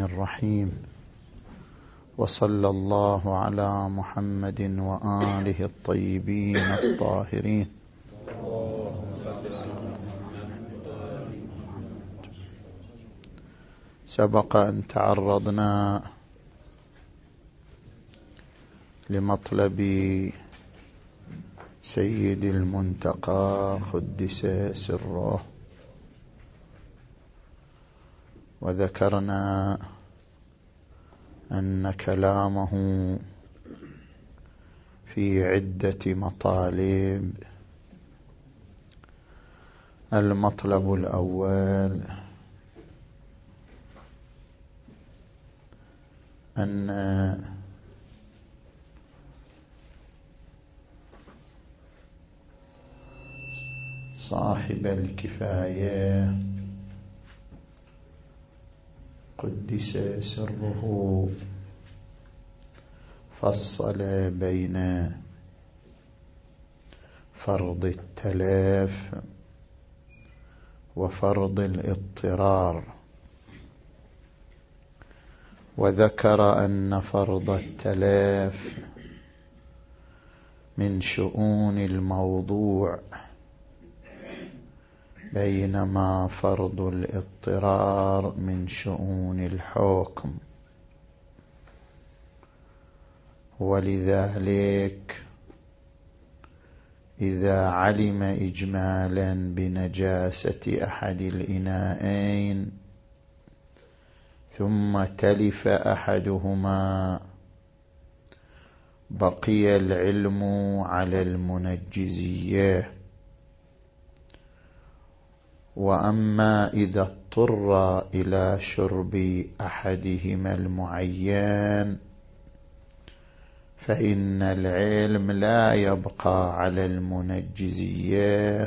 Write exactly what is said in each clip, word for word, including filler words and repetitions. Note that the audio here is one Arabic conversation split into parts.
الرحيم. وصلى الله على محمد وآله الطيبين الطاهرين. سبق أن تعرضنا لمطلب سيد المنتقى قدس سره، وذكرنا أن كلامه في عدة مطالب. المطلب الأول أن صاحب الكفاية قدس سره فصل بين فرض التلاف وفرض الاضطرار، وذكر أن فرض التلاف من شؤون الموضوع، بينما فرض الاضطرار من شؤون الحكم. ولذلك إذا علم إجمالا بنجاسة أحد الإناءين ثم تلف أحدهما، بقي العلم على المنجزية. وأما إذا اضطر إلى شرب أحدهما المعين فإن العلم لا يبقى على المنجزية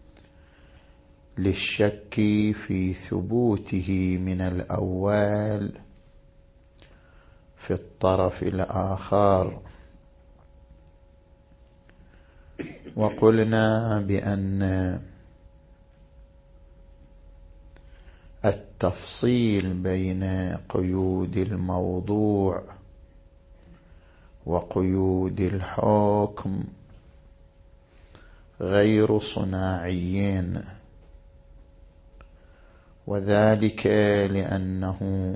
للشك في ثبوته من الأول في الطرف الآخر. وقلنا بأن التفصيل بين قيود الموضوع وقيود الحكم غير صناعيين، وذلك لأنه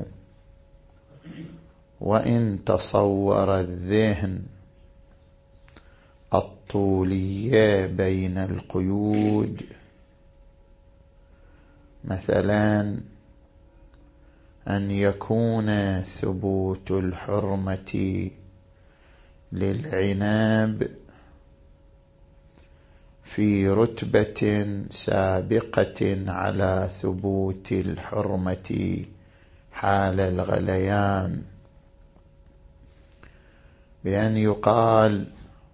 وإن تصور الذهن الطولية بين القيود، مثلا أن يكون ثبوت الحرمة للعنب في رتبة سابقة على ثبوت الحرمة حال الغليان، بأن يقال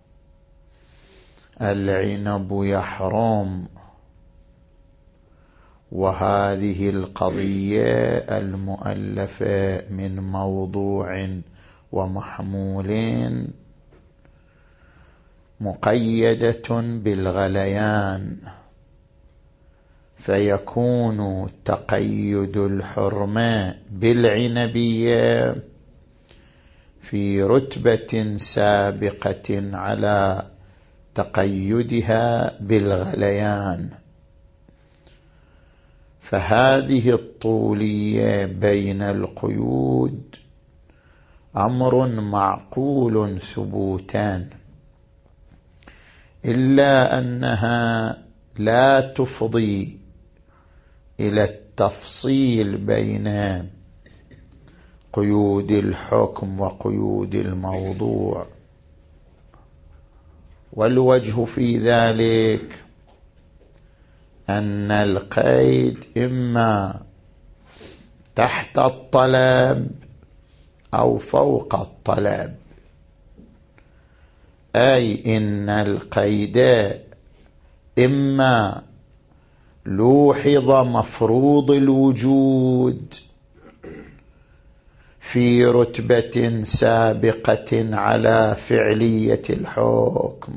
العنب يحرم، وهذه القضية المؤلفة من موضوع ومحمول مقيدة بالغليان، فيكون تقيد الحرمة بالعنبية في رتبة سابقة على تقيدها بالغليان. فهذه الطولية بين القيود أمر معقول ثبوتان، إلا أنها لا تفضي إلى التفصيل بين قيود الحكم وقيود الموضوع. والوجه في ذلك أن القيد إما تحت الطلب أو فوق الطلب، أي إن القيد إما لوحظ مفروض الوجود في رتبة سابقة على فعلية الحكم،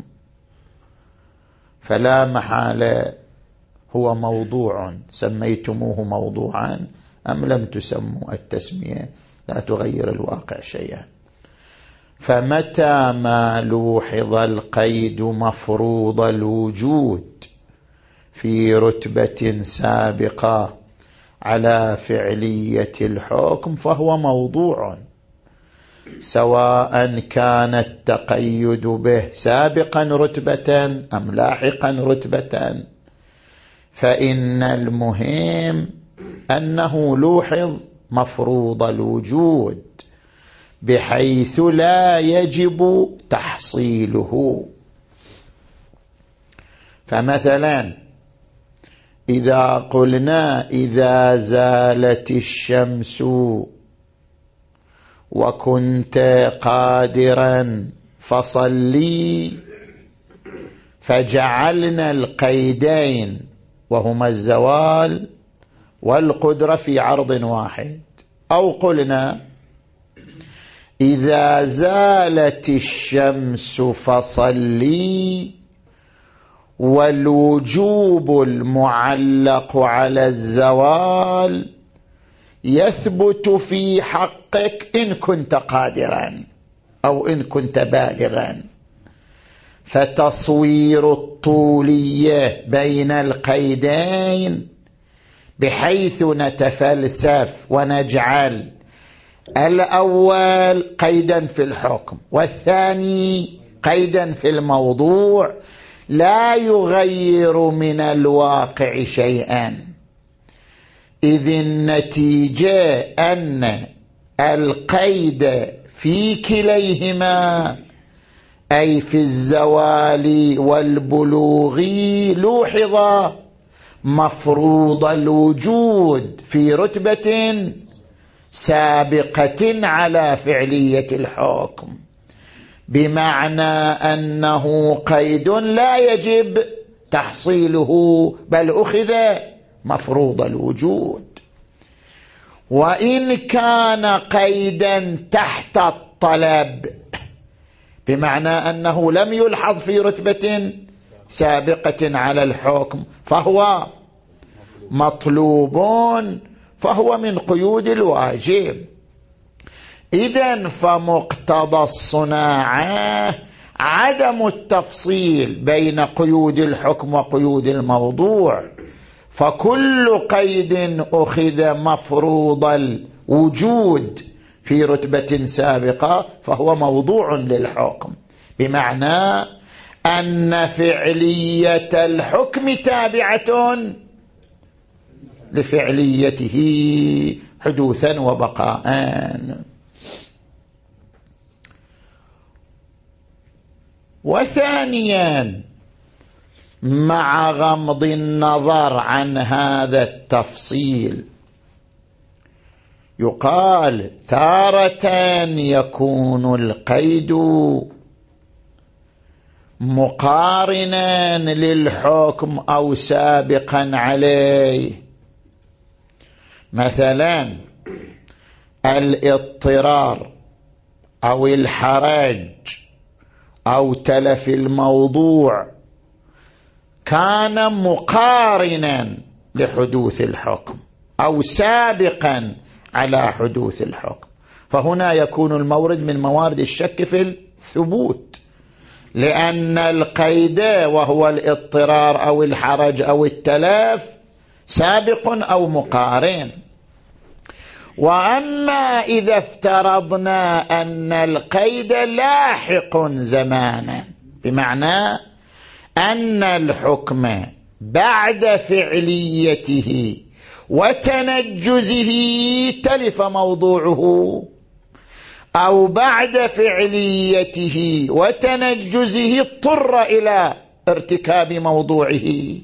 فلا محالة هو موضوع سميتموه موضوعا أم لم تسموا التسمية لا تغير الواقع شيئا. فمتى ما لوحظ القيد مفروض الوجود في رتبة سابقة على فعلية الحكم فهو موضوع، سواء كان التقيد به سابقا رتبة أم لاحقا رتبة، فإن المهم أنه لوحظ مفروض الوجود بحيث لا يجب تحصيله. فمثلا إذا قلنا إذا زالت الشمس وكنت قادرا فصلي، فجعلنا القيدين وهما الزوال والقدرة في عرض واحد. أو قلنا إذا زالت الشمس فصلي، والوجوب المعلق على الزوال يثبت في حقك إن كنت قادرا أو إن كنت بالغا. فتصوير الطولية بين القيدين بحيث نتفلسف ونجعل الأول قيدا في الحكم والثاني قيدا في الموضوع لا يغير من الواقع شيئا، إذ النتيجة أن القيد في كليهما أي في الزوال والبلوغ لوحظ مفروض الوجود في رتبة سابقة على فعلية الحكم، بمعنى أنه قيد لا يجب تحصيله بل أخذ مفروض الوجود. وإن كان قيدا تحت الطلب، بمعنى أنه لم يلحظ في رتبة سابقة على الحكم، فهو مطلوب، فهو من قيود الواجب. إذن فمقتضى الصناعة عدم التفصيل بين قيود الحكم وقيود الموضوع، فكل قيد أخذ مفروض الوجود في رتبة سابقة فهو موضوع للحكم، بمعنى أن فعلية الحكم تابعة لفعليته حدوثا وبقاء. وثانيا مع غمض النظر عن هذا التفصيل يقال تارة يكون القيد مقارنا للحكم أو سابقا عليه، مثلا الاضطرار أو الحرج أو تلف الموضوع كان مقارنا لحدوث الحكم أو سابقا على حدوث الحكم، فهنا يكون المورد من موارد الشك في الثبوت، لأن القيد وهو الاضطرار أو الحرج أو التلف سابق أو مقارن. وأما إذا افترضنا أن القيد لاحق زمانا، بمعنى أن الحكم بعد فعليته وتنجزه تلف موضوعه، أو بعد فعليته وتنجزه اضطر إلى ارتكاب موضوعه،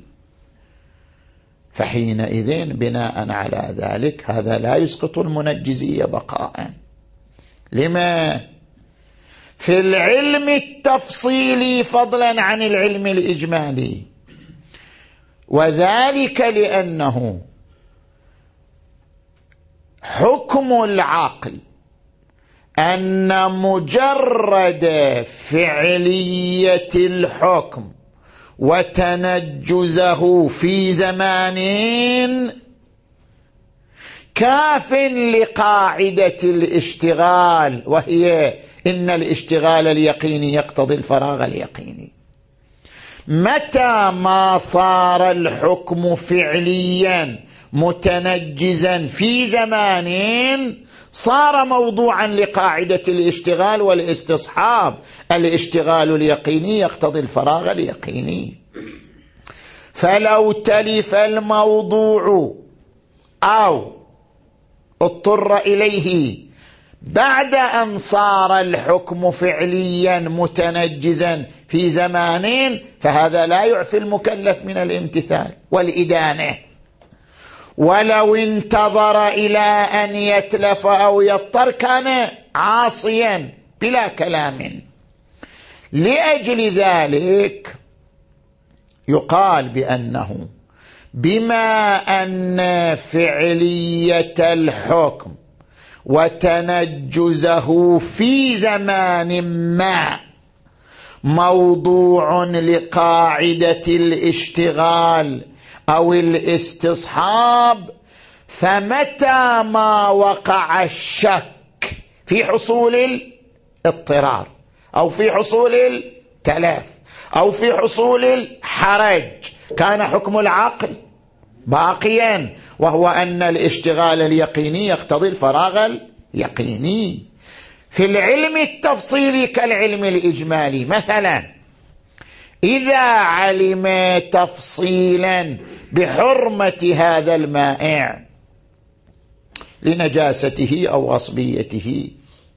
فحينئذ بناء على ذلك هذا لا يسقط المنجزية بقاء. لما؟ في العلم التفصيلي فضلا عن العلم الإجمالي، وذلك لأنه حكم العقل أن مجرد فعلية الحكم وتنجزه في زمان كاف لقاعدة الاشتغال، وهي إن الاشتغال اليقيني يقتضي الفراغ اليقيني. متى ما صار الحكم فعليا متنجزا في زمان صار موضوعا لقاعدة الاشتغال والاستصحاب. الاشتغال اليقيني يقتضي الفراغ اليقيني. فلو تلف الموضوع أو اضطر إليه بعد أن صار الحكم فعليا متنجزا في زمان فهذا لا يعفي المكلف من الامتثال والإدانة. ولو انتظر إلى أن يتلف أو يضطر كان عاصيا بلا كلام. لأجل ذلك يقال بأنه بما أن فعلية الحكم وتنجزه في زمان ما موضوع لقاعدة الاشتغال أو الاستصحاب، فمتى ما وقع الشك في حصول الاضطرار أو في حصول التلف أو في حصول الحرج كان حكم العقل باقيا، وهو أن الاشتغال اليقيني يقتضي الفراغ اليقيني. في العلم التفصيلي كالعلم الإجمالي مثلا إذا علم تفصيلا بحرمة هذا المائع لنجاسته أو غصبيته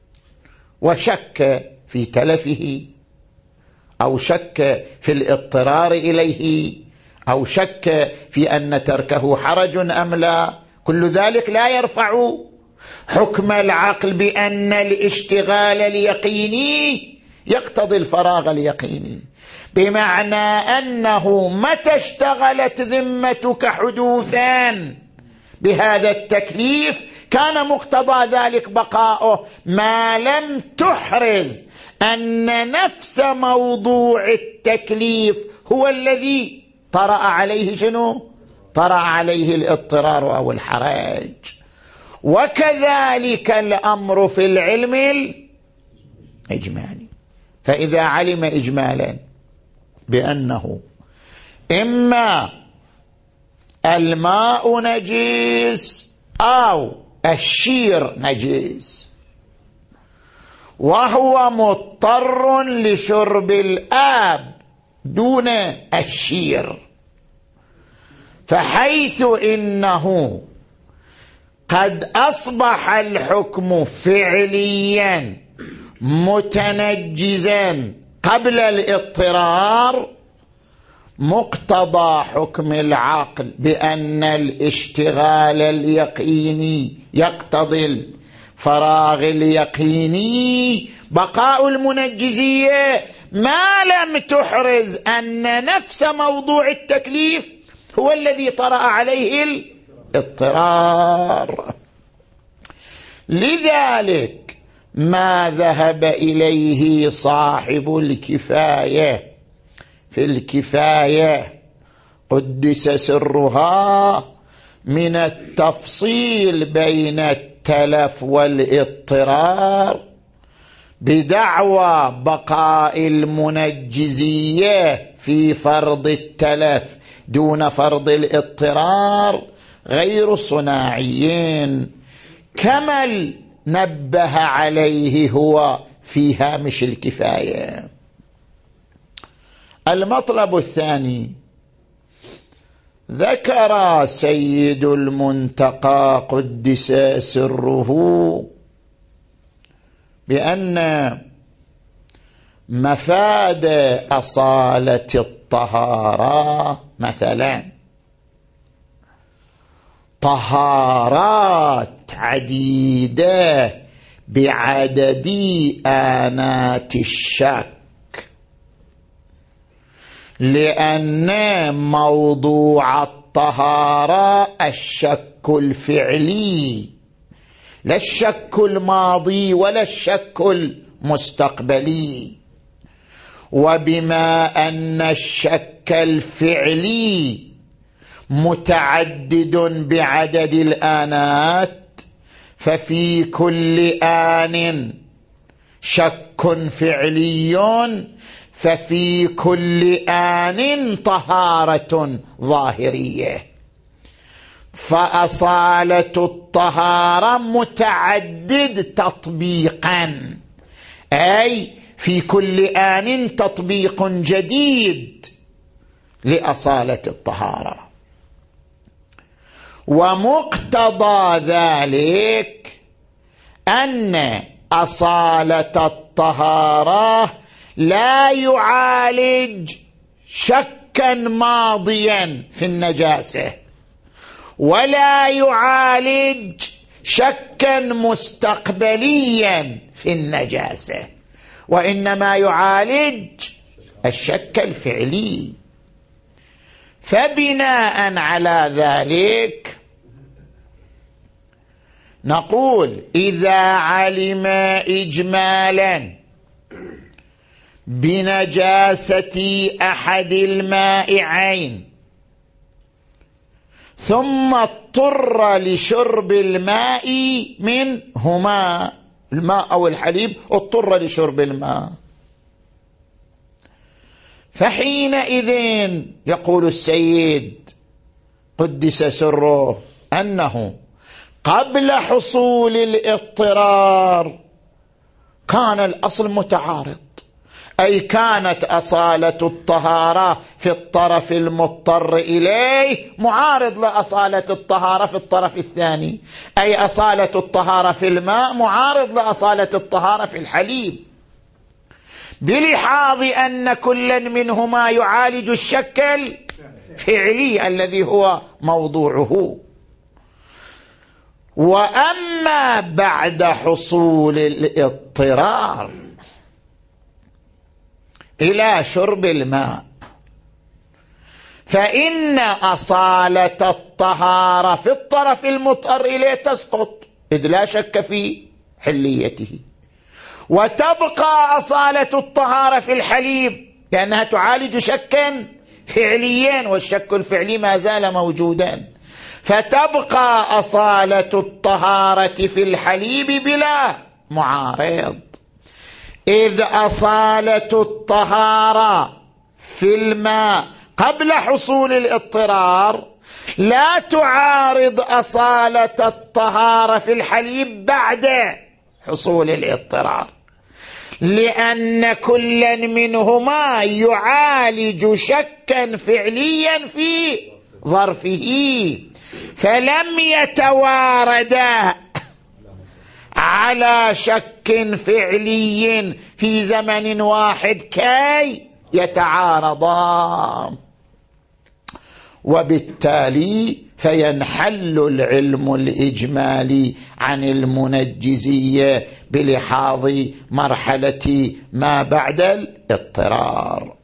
وشك في تلفه أو شك في الاضطرار إليه أو شك في أن تركه حرج أم لا، كل ذلك لا يرفع حكم العقل بأن الاشتغال اليقيني يقتضي الفراغ اليقيني، بمعنى أنه متى اشتغلت ذمتك حدوثا بهذا التكليف كان مقتضى ذلك بقاؤه ما لم تحرز أن نفس موضوع التكليف هو الذي طرأ عليه شنو؟ طرأ عليه الاضطرار أو الحرج. وكذلك الأمر في العلم الإجمالي. فإذا علم إجمالا بأنه إما الماء نجس أو الشير نجس وهو مضطر لشرب الآب دون الشير، فحيث إنه قد أصبح الحكم فعليا متنجزا قبل الاضطرار، مقتضى حكم العقل بأن الاشتغال اليقيني يقتضي الفراغ اليقيني بقاء المنجزية ما لم تحرز أن نفس موضوع التكليف هو الذي طرأ عليه الاضطرار. لذلك ما ذهب إليه صاحب الكفاية في الكفاية قدس سرها من التفصيل بين التلف والاضطرار بدعوى بقاء المنجزية في فرض التلف دون فرض الاضطرار غير صناعيين، كما نبه عليه هو في هامش الكفاية. المطلب الثاني ذكر سيد المنتقى قدس سره بأن مفاد أصالة الطهارة مثلا طهارات عديدة بعدد آنات الشك، لأن موضوع الطهارة الشك الفعلي لا الشك الماضي ولا الشك المستقبلي. وبما أن الشك الفعلي متعدد بعدد الآنات، ففي كل آن شك فعلي، ففي كل آن طهارة ظاهرية. فأصالة الطهارة متعدد تطبيقا، أي في كل آن تطبيق جديد لأصالة الطهارة. ومقتضى ذلك أن أصالة الطهارة لا يعالج شكا ماضيا في النجاسة، ولا يعالج شكا مستقبليا في النجاسة، وإنما يعالج الشك الفعلي. فبناء على ذلك نقول إذا علم إجمالا بنجاسة أحد المائعين ثم اضطر لشرب الماء منهما، الماء أو الحليب، اضطر لشرب الماء، فحينئذ يقول السيد قدس سره أنه قبل حصول الاضطرار كان الأصل متعارض، أي كانت أصالة الطهارة في الطرف المضطر إليه معارض لأصالة الطهارة في الطرف الثاني، أي أصالة الطهارة في الماء معارض لأصالة الطهارة في الحليب، بلحاظ أن كل منهما يعالج الشك الفعلي الذي هو موضوعه. وأما بعد حصول الاضطرار إلى شرب الماء فإن أصالة الطهارة في الطرف المضطر إليه تسقط، إذ لا شك في حليته، وتبقى أصالة الطهارة في الحليب لأنها تعالج شكا فعليا، والشك الفعلي ما زال موجودا، فتبقى أصالة الطهارة في الحليب بلا معارض، إذ أصالة الطهارة في الماء قبل حصول الاضطرار لا تعارض أصالة الطهارة في الحليب بعد حصول الاضطرار، لأن كل منهما يعالج شكا فعليا في ظرفه، فلم يتواردا على شك فعلي في زمن واحد كي يتعارضا، وبالتالي فينحل العلم الإجمالي عن المنجزية بلحاظ مرحلة ما بعد الاضطرار.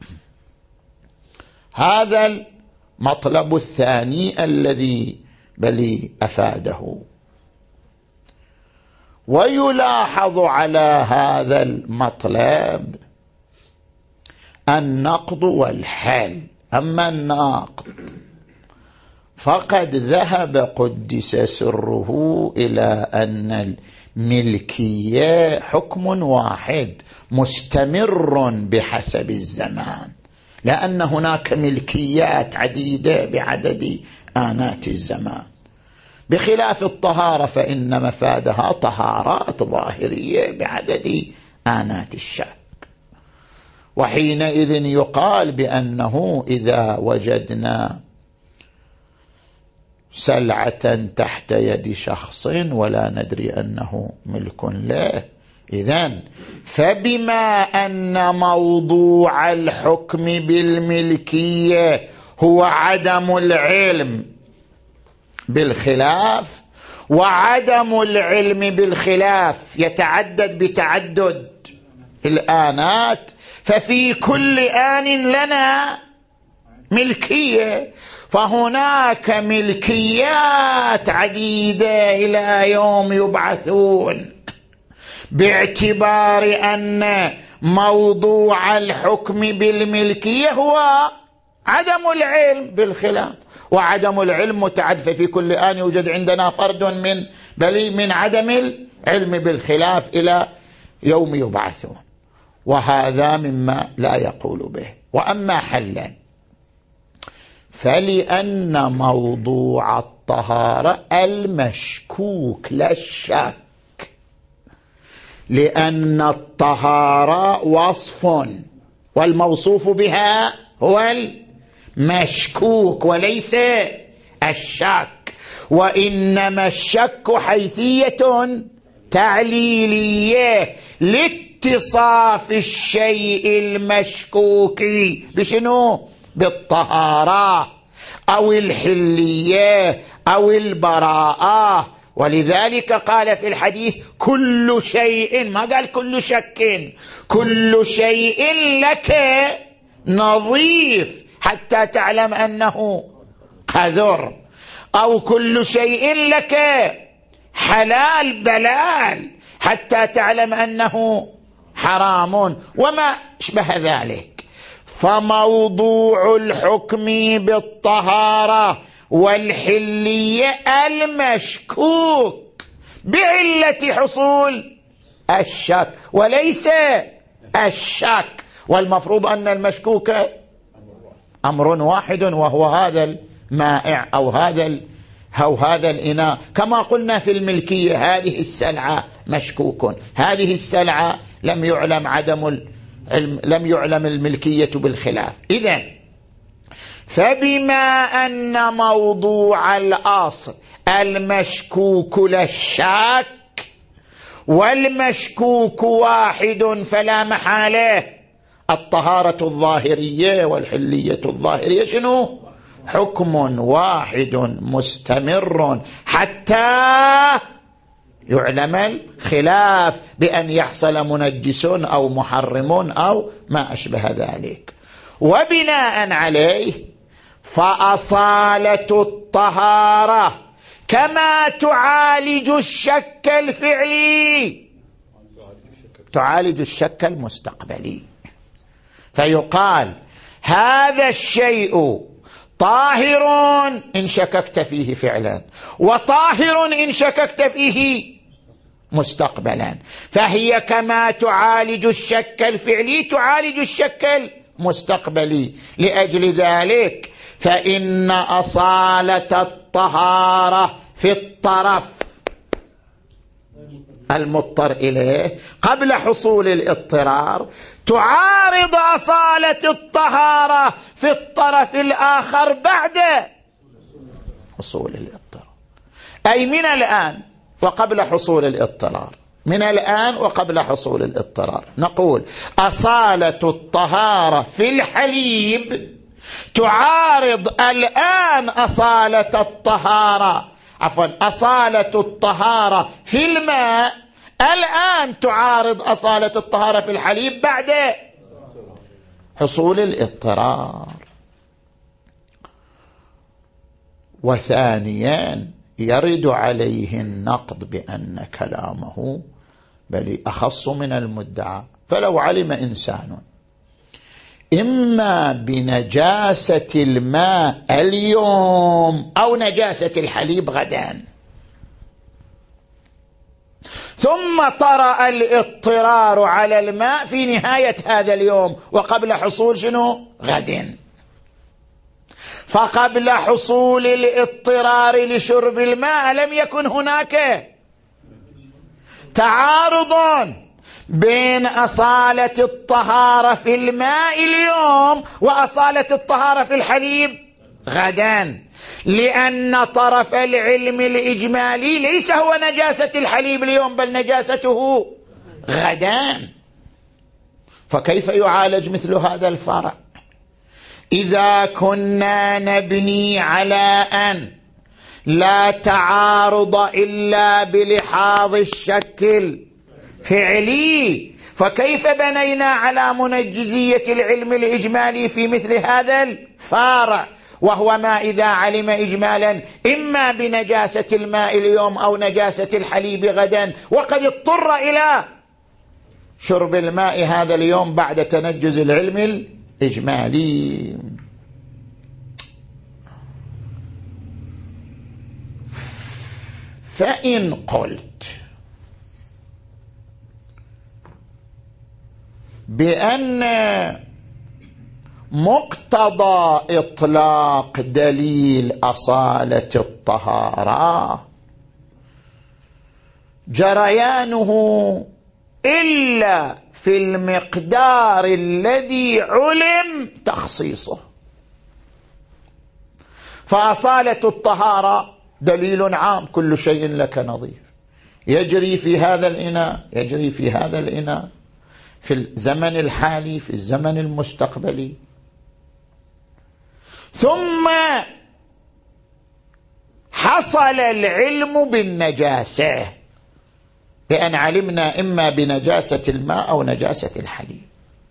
هذا المطلب الثاني الذي بلي أفاده. ويلاحظ على هذا المطلب النقض والحل. أما الناقض فقد ذهب قدس سره إلى أن الملكية حكم واحد مستمر بحسب الزمان، لأن هناك ملكيات عديدة بعدد آنات الزمان، بخلاف الطهارة فإن مفادها طهارات ظاهرية بعدد آنات الشك. وحينئذ يقال بأنه إذا وجدنا سلعة تحت يد شخص ولا ندري أنه ملك له، إذن فبما أن موضوع الحكم بالملكية هو عدم العلم بالخلاف، وعدم العلم بالخلاف يتعدد بتعدد الآنات، ففي كل آن لنا ملكية، فهناك ملكيات عديدة إلى يوم يبعثون، باعتبار أن موضوع الحكم بالملكية هو عدم العلم بالخلاف، وعدم العلم متعد، في كل آن يوجد عندنا فرد من بل من عدم العلم بالخلاف إلى يوم يبعثون، وهذا مما لا يقول به. وأما حلا فلأن موضوع الطهارة المشكوك لا الشك، لأن الطهارة وصف والموصوف بها هو المشكوك وليس الشك، وإنما الشك حيثية تعليلية لاتصاف الشيء المشكوك بشنو؟ بالطهارة أو الحلية أو البراءة. ولذلك قال في الحديث كل شيء، ما قال كل شك، كل شيء لك نظيف حتى تعلم أنه قذر، أو كل شيء لك حلال بلال حتى تعلم أنه حرام وما شبه ذلك. فموضوع الحكم بالطهارة والحلية المشكوك بعلة حصول الشك وليس الشك، والمفروض أن المشكوك أمر واحد وهو هذا المائع أو هذا أو هذا الإناء. كما قلنا في الملكية هذه السلعة مشكوك، هذه السلعة لم يعلم عدم لم يعلم الملكية بالخلاف. إذن فبما أن موضوع الأصل المشكوك لا الشك والمشكوك واحد فلا محالة الطهارة الظاهرية والحلية الظاهرية شنو؟ حكم واحد مستمر حتى يعلم الخلاف بأن يحصل منجس أو محرم أو ما أشبه ذلك. وبناء عليه فأصالة الطهارة كما تعالج الشك الفعلي تعالج الشك المستقبلي، فيقال هذا الشيء طاهر إن شككت فيه فعلا، وطاهر إن شككت فيه مستقبلا، فهي كما تعالج الشك الفعلي تعالج الشك المستقبلي. لأجل ذلك فإن أصالة الطهارة في الطرف المضطر إليه قبل حصول الاضطرار تعارض أصالة الطهارة في الطرف الآخر بعد حصول الاضطرار، أي من الآن وقبل حصول الاضطرار. من الآن وقبل حصول الاضطرار نقول أصالة الطهارة في الحليب تعارض الآن أصالة الطهارة عفوا أصالة الطهارة في الماء الآن تعارض أصالة الطهارة في الحليب بعد حصول الاضطرار. وثانيا يرد عليه النقد بأن كلامه بل أخص من المدعى، فلو علم إنسان إما بنجاسة الماء اليوم أو نجاسة الحليب غدا، ثم طرأ الاضطرار على الماء في نهاية هذا اليوم وقبل حصول شنو؟ غد، فقبل حصول الاضطرار لشرب الماء لم يكن هناك تعارض بين أصالة الطهارة في الماء اليوم وأصالة الطهارة في الحليب غدا، لأن طرف العلم الإجمالي ليس هو نجاسة الحليب اليوم بل نجاسته غدا. فكيف يعالج مثل هذا الفرع؟ إذا كنا نبني على أن لا تعارض إلا بلحاظ الشكل فعلي، فكيف بنينا على منجزية العلم الإجمالي في مثل هذا الفارع، وهو ما إذا علم إجمالا إما بنجاسة الماء اليوم أو نجاسة الحليب غدا، وقد اضطر إلى شرب الماء هذا اليوم بعد تنجز العلم الإجمالي. فإن قلت بأن مقتضى إطلاق دليل أصالة الطهارة جريانه إلا في المقدار الذي علم تخصيصه، فأصالة الطهارة دليل عام، كل شيء لك نظيف، يجري في هذا الإناء، يجري في هذا الإناء، في الزمن الحالي، في الزمن المستقبلي. ثم حصل العلم بالنجاسة، بأن علمنا إما بنجاسة الماء أو نجاسة الحليب.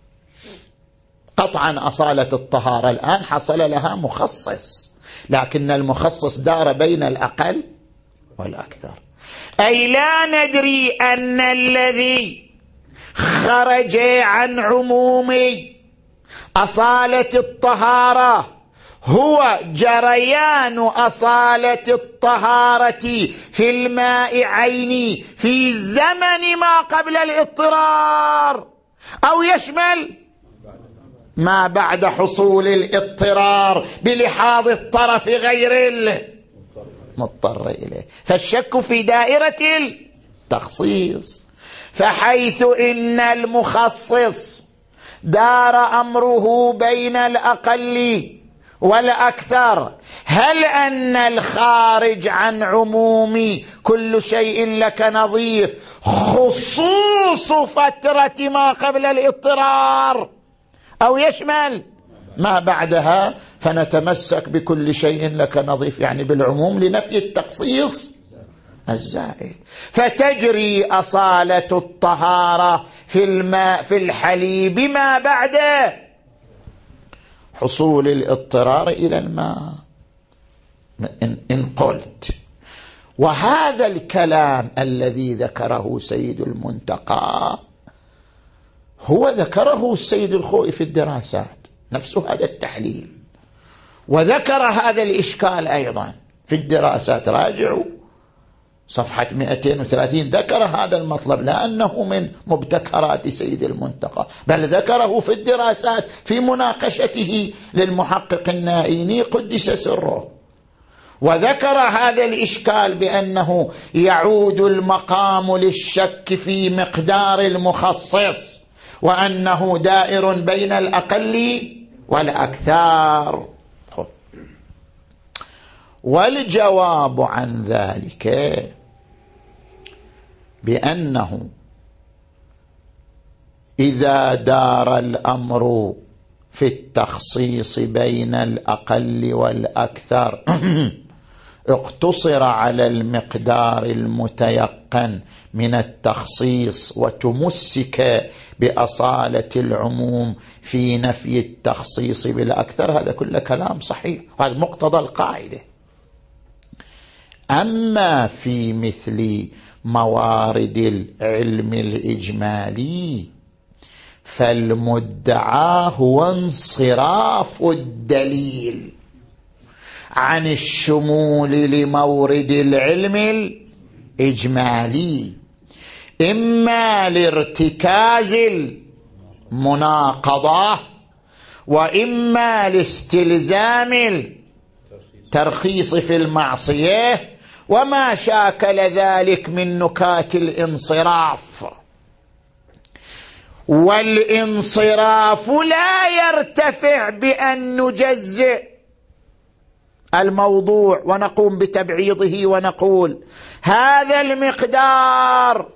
قطعا أصالة الطهارة الآن حصل لها مخصص، لكن المخصص دار بين الأقل والأكثر، أي لا ندري أن الذي خرج عن عموم أصالة الطهارة هو جريان أصالة الطهارة في الماء عيني في زمن ما قبل الاضطرار، أو يشمل ما بعد حصول الاضطرار بلحاظ الطرف غير المضطر إليه. فالشك في دائرة التخصيص، فحيث إن المخصص دار أمره بين الأقل والأكثر، هل أن الخارج عن عموم كل شيء لك نظيف خصوص فترة ما قبل الاضطرار، أو يشمل ما بعدها؟ فنتمسك بكل شيء لك نظيف، يعني بالعموم لنفي التخصيص الزائد. فتجري أصالة الطهارة في الماء في الحليب ما بعد حصول الاضطرار إلى الماء إن قلت. وهذا الكلام الذي ذكره سيد المنتقى هو ذكره السيد الخوئي في الدراسات، نفس هذا التحليل، وذكر هذا الإشكال أيضا في الدراسات، راجعوا صفحة مئتين وثلاثين، ذكر هذا المطلب، لأنه من مبتكرات سيد المنتقى، بل ذكره في الدراسات في مناقشته للمحقق النائيني قدس سره، وذكر هذا الإشكال بأنه يعود المقام للشك في مقدار المخصص، وأنه دائر بين الأقل والأكثر. والجواب عن ذلك بأنه إذا دار الأمر في التخصيص بين الأقل والأكثر اقتصر على المقدار المتيقن من التخصيص وتمسك بأصالة العموم في نفي التخصيص بالأكثر، هذا كله كلام صحيح، هذا مقتضى القاعدة. أما في مثل موارد العلم الإجمالي فالمدعى هو انصراف الدليل عن الشمول لمورد العلم الإجمالي، إما لارتكاز المناقضة وإما لاستلزام الترخيص في المعصية، وما شاكل ذلك من نكات الانصراف. والانصراف لا يرتفع بأن نجزئ الموضوع ونقوم بتبعيضه ونقول هذا المقدار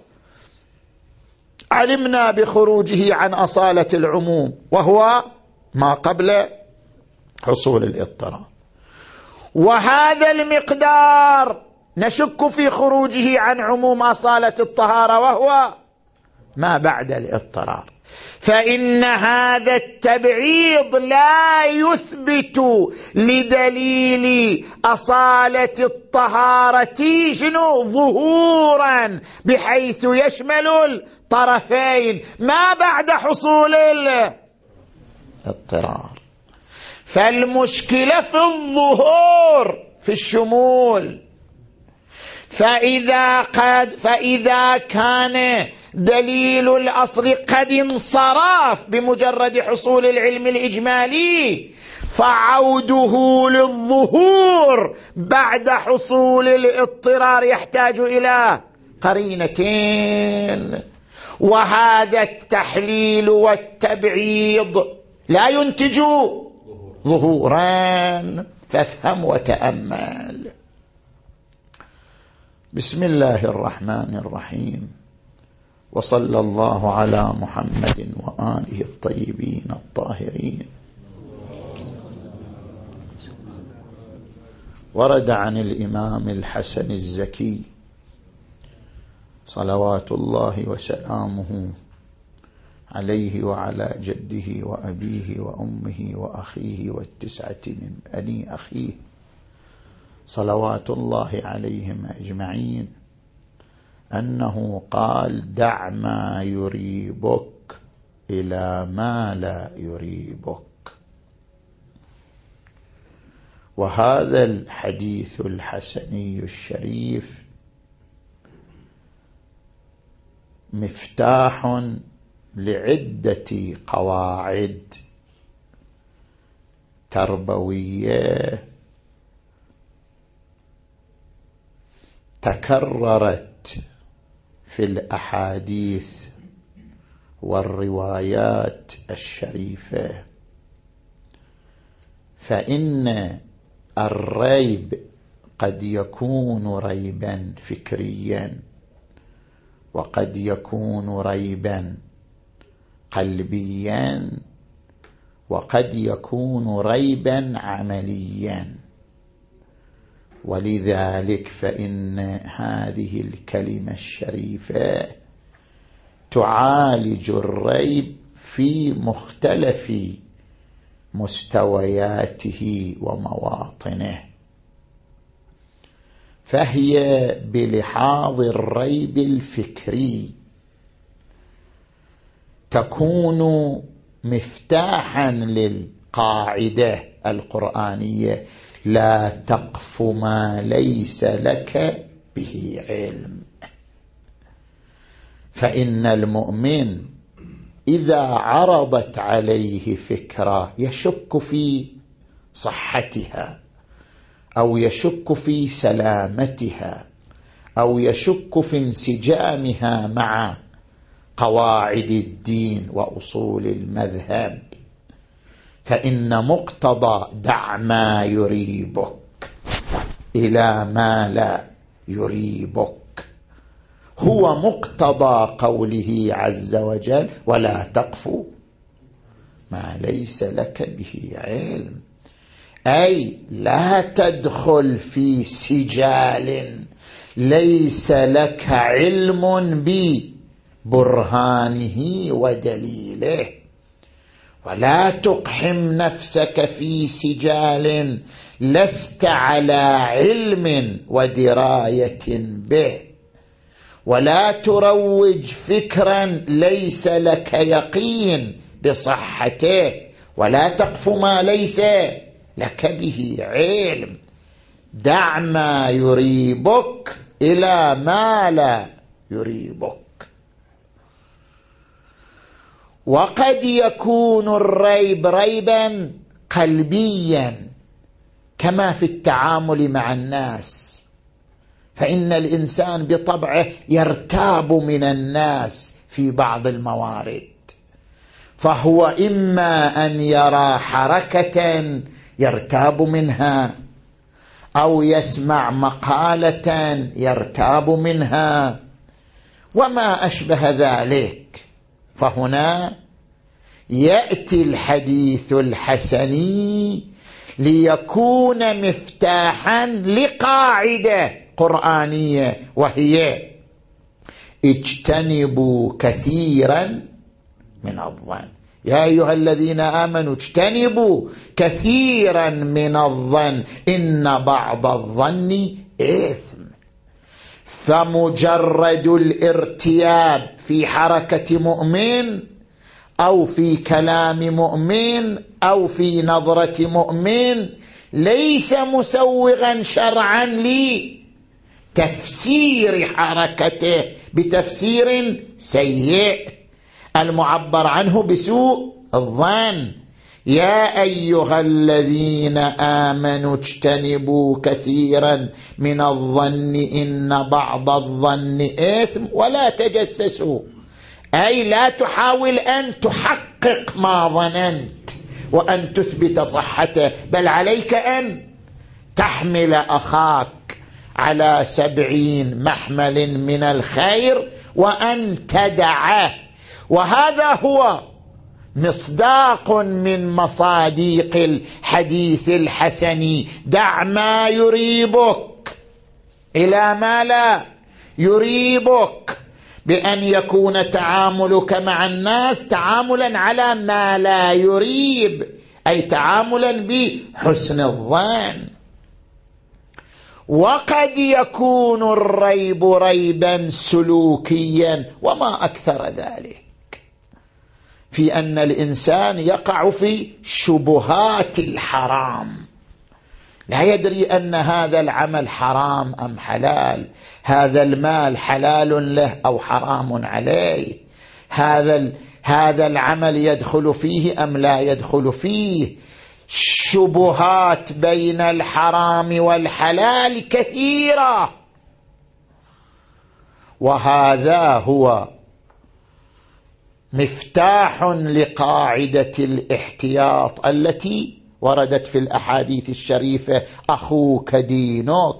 علمنا بخروجه عن أصالة العموم وهو ما قبل حصول الاضطرار، وهذا المقدار نشك في خروجه عن عموم أصالة الطهارة وهو ما بعد الاضطرار. فإن هذا التبعيض لا يثبت لدليل أصالة الطهارة شنو ظهورا بحيث يشمل الطرفين ما بعد حصول الاضطرار. فالمشكلة في الظهور في الشمول، فإذا, قد فإذا كان دليل الأصل قد انصرف بمجرد حصول العلم الإجمالي، فعوده للظهور بعد حصول الاضطرار يحتاج إلى قرينتين، وهذا التحليل والتبعيض لا ينتج ظهورا. فافهم وتأمل. بسم الله الرحمن الرحيم، وصلى الله على محمد وآله الطيبين الطاهرين. ورد عن الإمام الحسن الزكي صلوات الله وسلامه عليه وعلى جده وأبيه وأمه وأخيه والتسعة من بني أخيه صلوات الله عليهم أجمعين أنه قال: دع ما يريبك إلى ما لا يريبك. وهذا الحديث الحسني الشريف مفتاح لعدة قواعد تربوية تكررت في الأحاديث والروايات الشريفة. فإن الريب قد يكون ريبا فكريا، وقد يكون ريبا قلبيا، وقد يكون ريبا عمليا. ولذلك فإن هذه الكلمة الشريفة تعالج الريب في مختلف مستوياته ومواطنه. فهي بلحاظ الريب الفكري تكون مفتاحا للقاعدة القرآنية: لا تقف ما ليس لك به علم. فإن المؤمن إذا عرضت عليه فكرة يشك في صحتها، أو يشك في سلامتها، أو يشك في انسجامها مع قواعد الدين وأصول المذهب، فإن مقتضى دع ما يريبك إلى ما لا يريبك هو مقتضى قوله عز وجل: ولا تقف ما ليس لك به علم. أي لا تدخل في سجال ليس لك علم ببرهانه ودليله، ولا تقحم نفسك في سجال لست على علم ودراية به، ولا تروج فكرا ليس لك يقين بصحته، ولا تقف ما ليس لك به علم. دع ما يريبك إلى ما لا يريبك. وقد يكون الريب ريبا قلبيا كما في التعامل مع الناس، فإن الإنسان بطبعه يرتاب من الناس في بعض الموارد، فهو إما أن يرى حركة يرتاب منها، أو يسمع مقالة يرتاب منها، وما أشبه ذلك. فهنا يأتي الحديث الحسني ليكون مفتاحا لقاعدة قرآنية، وهي: اجتنبوا كثيرا من الظن. يا أيها الذين آمنوا اجتنبوا كثيرا من الظن إن بعض الظن إثم. فمجرد الارتياب في حركة مؤمن، أو في كلام مؤمن، أو في نظرة مؤمن ليس مسوغا شرعا تفسير حركته بتفسير سيء المعبر عنه بسوء الظن. يا أيها الذين آمنوا اجتنبوا كثيرا من الظن إن بعض الظن إثم ولا تجسسوا، أي لا تحاول أن تحقق ما ظننت وأن تثبت صحته، بل عليك أن تحمل أخاك على سبعين محمل من الخير وأن تدعه. وهذا هو مصداق من مصاديق الحديث الحسني: دع ما يريبك إلى ما لا يريبك، بأن يكون تعاملك مع الناس تعاملا على ما لا يريب، أي تعاملا بحسن الظن. وقد يكون الريب ريبا سلوكيا، وما أكثر ذلك، في أن الإنسان يقع في شبهات الحرام، لا يدري أن هذا العمل حرام أم حلال، هذا المال حلال له أو حرام عليه، هذا هذا العمل يدخل فيه أم لا يدخل فيه. شبهات بين الحرام والحلال كثيرة، وهذا هو مفتاح لقاعدة الاحتياط التي وردت في الأحاديث الشريفة: أخوك دينك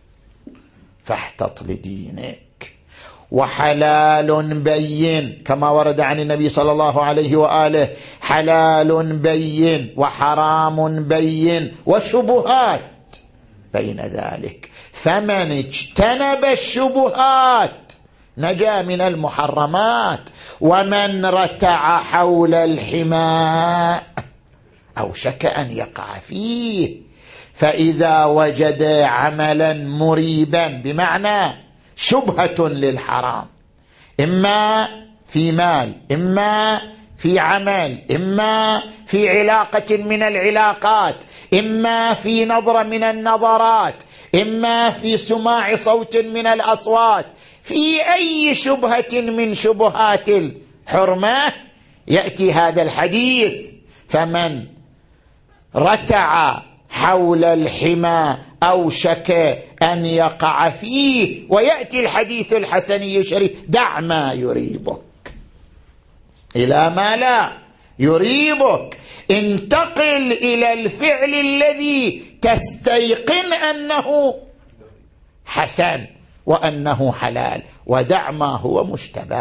فاحتط لدينك. وحلال بين كما ورد عن النبي صلى الله عليه وآله: حلال بين وحرام بين وشبهات بين ذلك، فمن اجتنب الشبهات نجا من المحرمات، ومن رتع حول الحماء أوشك أن يقع فيه. فإذا وجد عملا مريبا بمعنى شبهة للحرام، إما في مال، إما في عمل، إما في علاقة من العلاقات، إما في نظرة من النظرات، إما في سماع صوت من الأصوات، في أي شبهة من شبهات الحرمة، يأتي هذا الحديث: فمن رتع حول الحمى أوشك أن يقع فيه. ويأتي الحديث الحسني الشريف: دع ما يريبك إلى ما لا يريبك، انتقل إلى الفعل الذي تستيقن أنه حسن وأنه حلال، ودع ما هو مشتبه.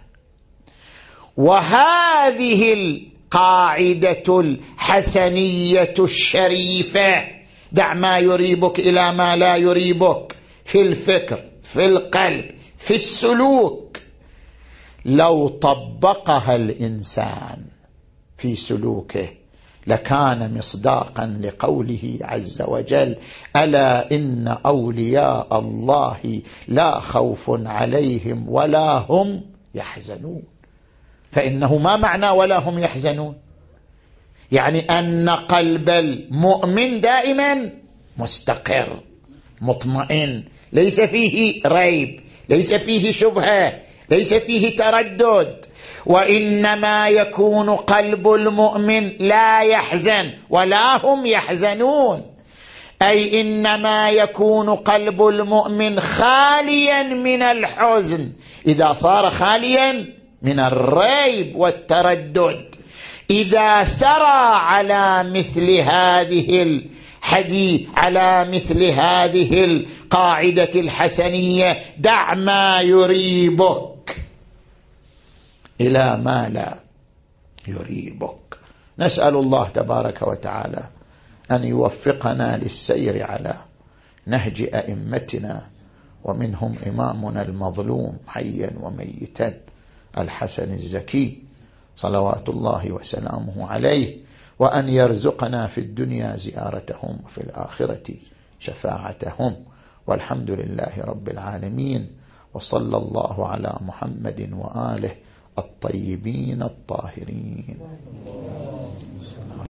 وهذه القاعدة الحسنية الشريفة: دع ما يريبك إلى ما لا يريبك، في الفكر، في القلب، في السلوك، لو طبقها الإنسان في سلوكه لكان مصداقا لقوله عز وجل: ألا إن أولياء الله لا خوف عليهم ولا هم يحزنون. فإنه ما معنى ولا هم يحزنون؟ يعني أن قلب المؤمن دائما مستقر مطمئن، ليس فيه ريب، ليس فيه شبهة، ليس فيه تردد. وإنما يكون قلب المؤمن لا يحزن ولا هم يحزنون، أي إنما يكون قلب المؤمن خاليا من الحزن. إذا صار خاليا من الريب والتردد، إذا سرى على مثل هذه الحديث، على مثل هذه القاعدة الحسنية: دع ما يريبك إلى ما لا يريبك. نسأل الله تبارك وتعالى أن يوفقنا للسير على نهج أئمتنا، ومنهم إمامنا المظلوم حيا وميتا الحسن الزكي صلوات الله وسلامه عليه، وأن يرزقنا في الدنيا زيارتهم وفي الآخرة شفاعتهم. والحمد لله رب العالمين، وصلى الله على محمد وآله الطيبين الطاهرين.